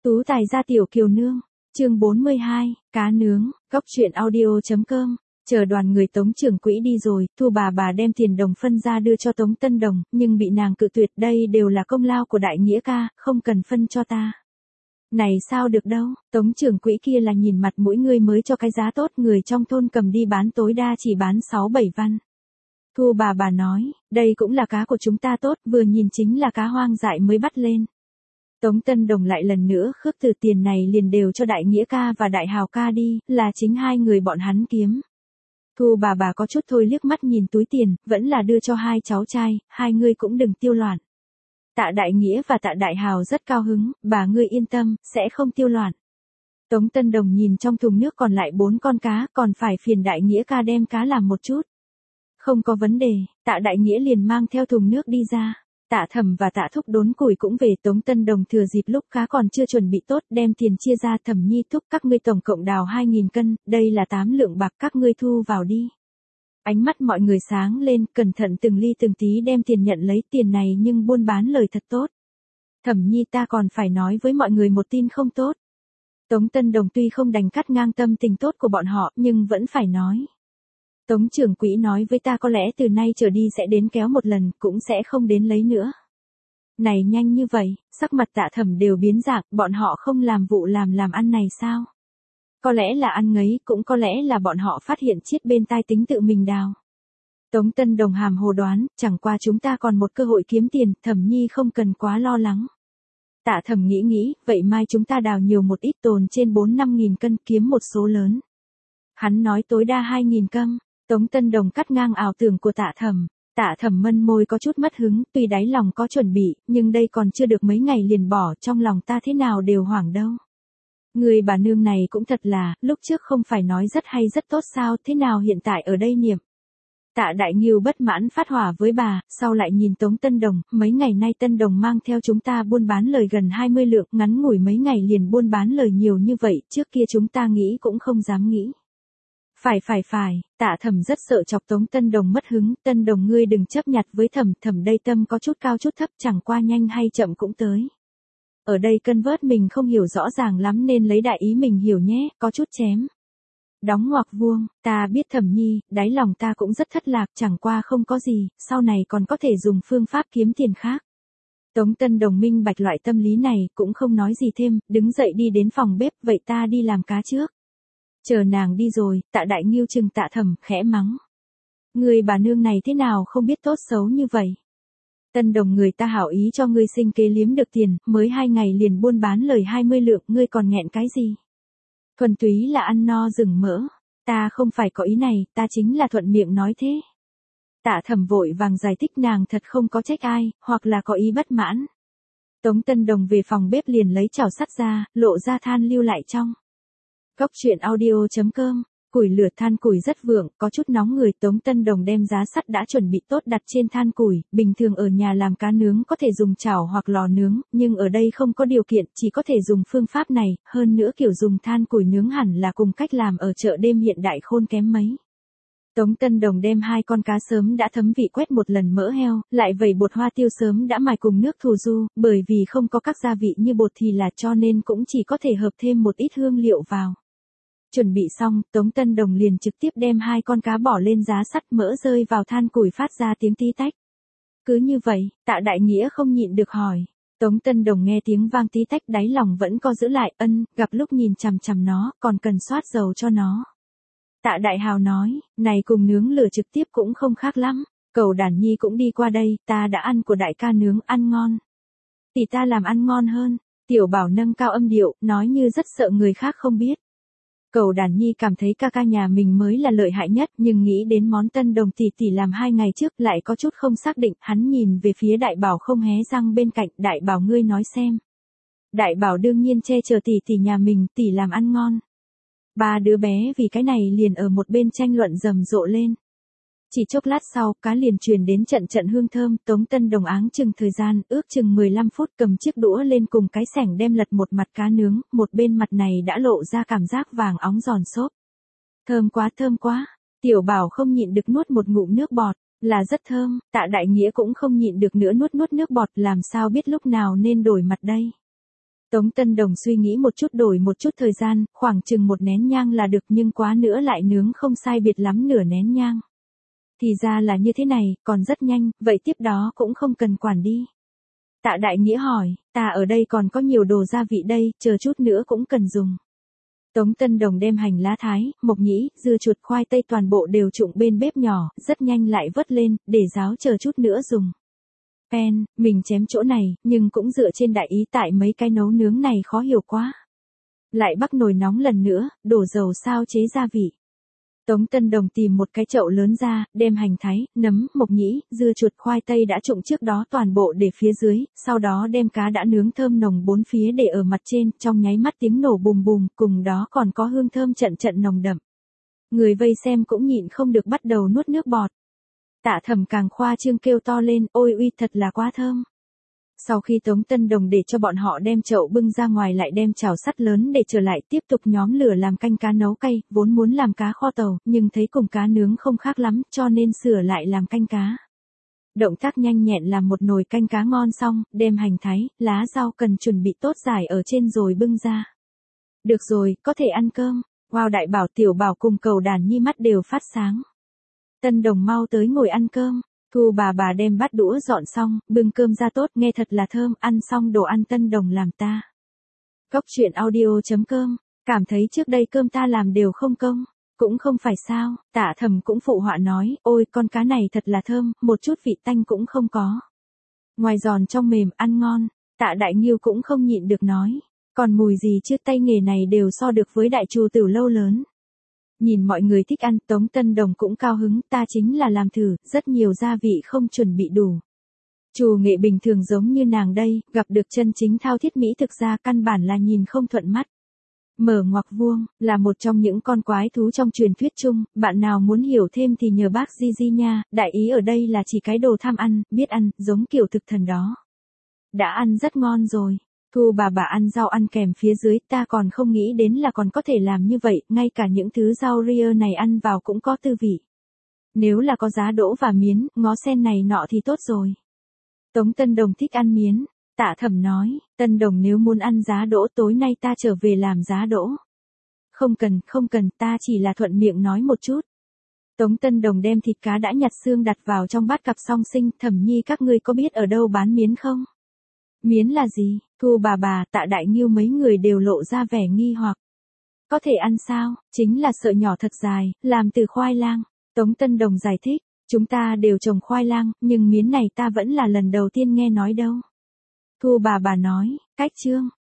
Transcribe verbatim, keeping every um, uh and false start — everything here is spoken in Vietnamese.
Tú tài gia tiểu kiều nương, chương bốn mươi hai, cá nướng, góc truyện audio.com. Chờ đoàn người Tống trưởng quỹ đi rồi, Thu bà bà đem tiền đồng phân ra đưa cho Tống Tân Đồng, nhưng bị nàng cự tuyệt, đây đều là công lao của đại nghĩa ca, không cần phân cho ta. Này sao được đâu, Tống trưởng quỹ kia là nhìn mặt mũi ngươi mới cho cái giá tốt, người trong thôn cầm đi bán tối đa chỉ bán sáu bảy văn. Thu bà bà nói, đây cũng là cá của chúng ta tốt, vừa nhìn chính là cá hoang dại mới bắt lên. Tống Tân Đồng lại lần nữa khước từ tiền này liền đều cho đại nghĩa ca và đại hào ca đi, là chính hai người bọn hắn kiếm. Thu bà bà có chút thôi liếc mắt nhìn túi tiền, vẫn là đưa cho hai cháu trai, hai ngươi cũng đừng tiêu loạn. Tạ đại nghĩa và tạ đại hào rất cao hứng, bà ngươi yên tâm, sẽ không tiêu loạn. Tống Tân Đồng nhìn trong thùng nước còn lại bốn con cá, còn phải phiền đại nghĩa ca đem cá làm một chút. Không có vấn đề, tạ đại nghĩa liền mang theo thùng nước đi ra. Tạ Thẩm và Tạ Thúc đốn củi cũng về. Tống Tân Đồng thừa dịp lúc cá còn chưa chuẩn bị tốt, đem tiền chia ra. Thẩm Nhi Thúc, các ngươi tổng cộng đào hai nghìn cân, đây là tám lượng bạc, các ngươi thu vào đi. Ánh mắt mọi người sáng lên, cẩn thận từng ly từng tí đem tiền nhận lấy, tiền này nhưng buôn bán lời thật tốt. Thẩm Nhi, ta còn phải nói với mọi người một tin không tốt. Tống Tân Đồng tuy không đành cắt ngang tâm tình tốt của bọn họ, nhưng vẫn phải nói. Tống trưởng quỹ nói với ta có lẽ từ nay trở đi sẽ đến kéo một lần, cũng sẽ không đến lấy nữa. Này nhanh như vậy, sắc mặt Tạ Thẩm đều biến dạng, bọn họ không làm vụ làm làm ăn này sao? Có lẽ là ăn ngấy, cũng có lẽ là bọn họ phát hiện chiết bên tai tính tự mình đào. Tống Tân Đồng hàm hồ đoán, chẳng qua chúng ta còn một cơ hội kiếm tiền, Thẩm Nhi không cần quá lo lắng. Tạ Thẩm nghĩ nghĩ, vậy mai chúng ta đào nhiều một ít, tồn trên bốn năm nghìn cân, kiếm một số lớn. Hắn nói tối đa hai nghìn cân. Tống Tân Đồng cắt ngang ảo tưởng của Tạ Thẩm. Tạ Thẩm mân môi có chút mất hứng, tuy đáy lòng có chuẩn bị, nhưng đây còn chưa được mấy ngày liền bỏ, trong lòng ta thế nào đều hoảng đâu. Người bà nương này cũng thật là, lúc trước không phải nói rất hay rất tốt sao, thế nào hiện tại ở đây niệm. Tạ Đại Ngưu bất mãn phát hỏa với bà, sau lại nhìn Tống Tân Đồng, mấy ngày nay Tân Đồng mang theo chúng ta buôn bán lời gần hai mươi lượng, ngắn ngủi mấy ngày liền buôn bán lời nhiều như vậy, trước kia chúng ta nghĩ cũng không dám nghĩ. Phải phải phải, Tạ Thẩm rất sợ chọc Tống Tân Đồng mất hứng, Tân Đồng ngươi đừng chấp nhặt với Thẩm, Thẩm đây tâm có chút cao chút thấp, chẳng qua nhanh hay chậm cũng tới. Ở đây cân vớt mình không hiểu rõ ràng lắm nên lấy đại ý mình hiểu nhé, có chút chém. Đóng ngoặc vuông, ta biết Thẩm Nhi, đáy lòng ta cũng rất thất lạc, chẳng qua không có gì, sau này còn có thể dùng phương pháp kiếm tiền khác. Tống Tân Đồng minh bạch loại tâm lý này, cũng không nói gì thêm, đứng dậy đi đến phòng bếp, vậy ta đi làm cá trước. Chờ nàng đi rồi, Tạ Đại Ngưu chừng Tạ Thẩm, khẽ mắng. Người bà nương này thế nào không biết tốt xấu như vậy. Tân Đồng người ta hảo ý cho ngươi sinh kế liếm được tiền, mới hai ngày liền buôn bán lời hai mươi lượng, ngươi còn nghẹn cái gì? Thuần túy là ăn no rừng mỡ, ta không phải có ý này, ta chính là thuận miệng nói thế. Tạ Thẩm vội vàng giải thích nàng thật không có trách ai, hoặc là có ý bất mãn. Tống Tân Đồng về phòng bếp liền lấy chảo sắt ra, lộ ra than lưu lại trong. Góc truyện audio.com, củi lửa than củi rất vượng, có chút nóng người. Tống Tân Đồng đem giá sắt đã chuẩn bị tốt đặt trên than củi, bình thường ở nhà làm cá nướng có thể dùng chảo hoặc lò nướng, nhưng ở đây không có điều kiện, chỉ có thể dùng phương pháp này, hơn nữa kiểu dùng than củi nướng hẳn là cùng cách làm ở chợ đêm hiện đại khôn kém mấy. Tống Tân Đồng đem hai con cá sớm đã thấm vị quét một lần mỡ heo, lại vẩy bột hoa tiêu sớm đã mài cùng nước thù du, bởi vì không có các gia vị như bột thì là cho nên cũng chỉ có thể hợp thêm một ít hương liệu vào. Chuẩn bị xong, Tống Tân Đồng liền trực tiếp đem hai con cá bỏ lên giá sắt, mỡ rơi vào than củi phát ra tiếng tí tách. Cứ như vậy, Tạ Đại Nghĩa không nhịn được hỏi. Tống Tân Đồng nghe tiếng vang tí tách đáy lòng vẫn co giữ lại, ân, gặp lúc nhìn chằm chằm nó, còn cần xoát dầu cho nó. Tạ Đại Hào nói, này cùng nướng lửa trực tiếp cũng không khác lắm, Cẩu Đản Nhi cũng đi qua đây, ta đã ăn của đại ca nướng, ăn ngon. Tỷ ta làm ăn ngon hơn, Tiểu Bảo nâng cao âm điệu, nói như rất sợ người khác không biết. Cẩu Đản Nhi cảm thấy ca ca nhà mình mới là lợi hại nhất, nhưng nghĩ đến món Tân Đồng tỷ tỷ làm hai ngày trước lại có chút không xác định, hắn nhìn về phía Đại Bảo không hé răng bên cạnh, Đại Bảo ngươi nói xem. Đại Bảo đương nhiên che chở tỷ tỷ nhà mình, tỷ làm ăn ngon. Ba đứa bé vì cái này liền ở một bên tranh luận rầm rộ lên. Chỉ chốc lát sau, cá liền truyền đến trận trận hương thơm, Tống Tân Đồng áng chừng thời gian, ước chừng mười lăm phút cầm chiếc đũa lên cùng cái sẻng đem lật một mặt cá nướng, một bên mặt này đã lộ ra cảm giác vàng óng giòn xốp. Thơm quá thơm quá, Tiểu Bảo không nhịn được nuốt một ngụm nước bọt, là rất thơm, Tạ Đại Nghĩa cũng không nhịn được nữa nuốt nuốt nước bọt, làm sao biết lúc nào nên đổi mặt đây. Tống Tân Đồng suy nghĩ một chút đổi một chút thời gian, khoảng chừng một nén nhang là được nhưng quá nữa lại nướng không sai biệt lắm nửa nén nhang. Thì ra là như thế này, còn rất nhanh, vậy tiếp đó cũng không cần quản đi. Tạ Đại Nghĩa hỏi, ta ở đây còn có nhiều đồ gia vị đây, chờ chút nữa cũng cần dùng. Tống Tân Đồng đem hành lá thái, mộc nhĩ, dưa chuột khoai tây toàn bộ đều trụng bên bếp nhỏ, rất nhanh lại vớt lên, để ráo chờ chút nữa dùng. Pen, mình chém chỗ này, nhưng cũng dựa trên đại ý tại mấy cái nấu nướng này khó hiểu quá. Lại bắc nồi nóng lần nữa, đổ dầu sao chế gia vị. Tống Tân Đồng tìm một cái chậu lớn ra, đem hành thái, nấm, mộc nhĩ, dưa chuột khoai tây đã trụng trước đó toàn bộ để phía dưới, sau đó đem cá đã nướng thơm nồng bốn phía để ở mặt trên, trong nháy mắt tiếng nổ bùm bùm, cùng đó còn có hương thơm trận trận nồng đậm. Người vây xem cũng nhịn không được bắt đầu nuốt nước bọt. Tạ Thẩm càng khoa trương kêu to lên, ôi uy thật là quá thơm. Sau khi Tống Tân Đồng để cho bọn họ đem chậu bưng ra ngoài lại đem chảo sắt lớn để trở lại tiếp tục nhóm lửa làm canh cá nấu cay, vốn muốn làm cá kho tàu, nhưng thấy cùng cá nướng không khác lắm, cho nên sửa lại làm canh cá. Động tác nhanh nhẹn làm một nồi canh cá ngon xong, đem hành thái, lá rau cần chuẩn bị tốt rải ở trên rồi bưng ra. Được rồi, có thể ăn cơm. Wow, Đại Bảo Tiểu Bảo cùng Cầu Đàn Nhi mắt đều phát sáng. Tân Đồng mau tới ngồi ăn cơm. Thu bà bà đem bát đũa dọn xong, bưng cơm ra tốt, nghe thật là thơm, ăn xong đồ ăn Tân Đồng làm ta. Cốc truyện audio chấm com, cảm thấy trước đây cơm ta làm đều không công, cũng không phải sao, Tạ Thẩm cũng phụ họa nói, ôi con cá này thật là thơm, một chút vị tanh cũng không có. Ngoài giòn trong mềm, ăn ngon, Tạ Đại Nghiêu cũng không nhịn được nói, còn mùi gì chứ, tay nghề này đều so được với đại trù Tử Lâu lớn. Nhìn mọi người thích ăn, Tống Tân Đồng cũng cao hứng, ta chính là làm thử, rất nhiều gia vị không chuẩn bị đủ. Trù nghệ bình thường giống như nàng đây, gặp được chân chính thao thiết mỹ thực ra căn bản là nhìn không thuận mắt. Mở ngoặc vuông, là một trong những con quái thú trong truyền thuyết chung, bạn nào muốn hiểu thêm thì nhờ bác Di Di nha, đại ý ở đây là chỉ cái đồ tham ăn, biết ăn, giống kiểu thực thần đó. Đã ăn rất ngon rồi. Thu bà bà ăn rau ăn kèm phía dưới, ta còn không nghĩ đến là còn có thể làm như vậy, ngay cả những thứ rau ria này ăn vào cũng có tư vị. Nếu là có giá đỗ và miến, ngó sen này nọ thì tốt rồi. Tống Tân Đồng thích ăn miến. Tạ Thẩm nói, Tân Đồng nếu muốn ăn giá đỗ tối nay ta trở về làm giá đỗ. Không cần, không cần, ta chỉ là thuận miệng nói một chút. Tống Tân Đồng đem thịt cá đã nhặt xương đặt vào trong bát cặp song sinh, Thẩm Nhi các ngươi có biết ở đâu bán miến không? Miến là gì? Thu bà bà, Tạ Đại Nghiêu mấy người đều lộ ra vẻ nghi hoặc. Có thể ăn sao? Chính là sợi nhỏ thật dài, làm từ khoai lang. Tống Tân Đồng giải thích, chúng ta đều trồng khoai lang, nhưng miến này ta vẫn là lần đầu tiên nghe nói đâu. Thu bà bà nói, cách chương,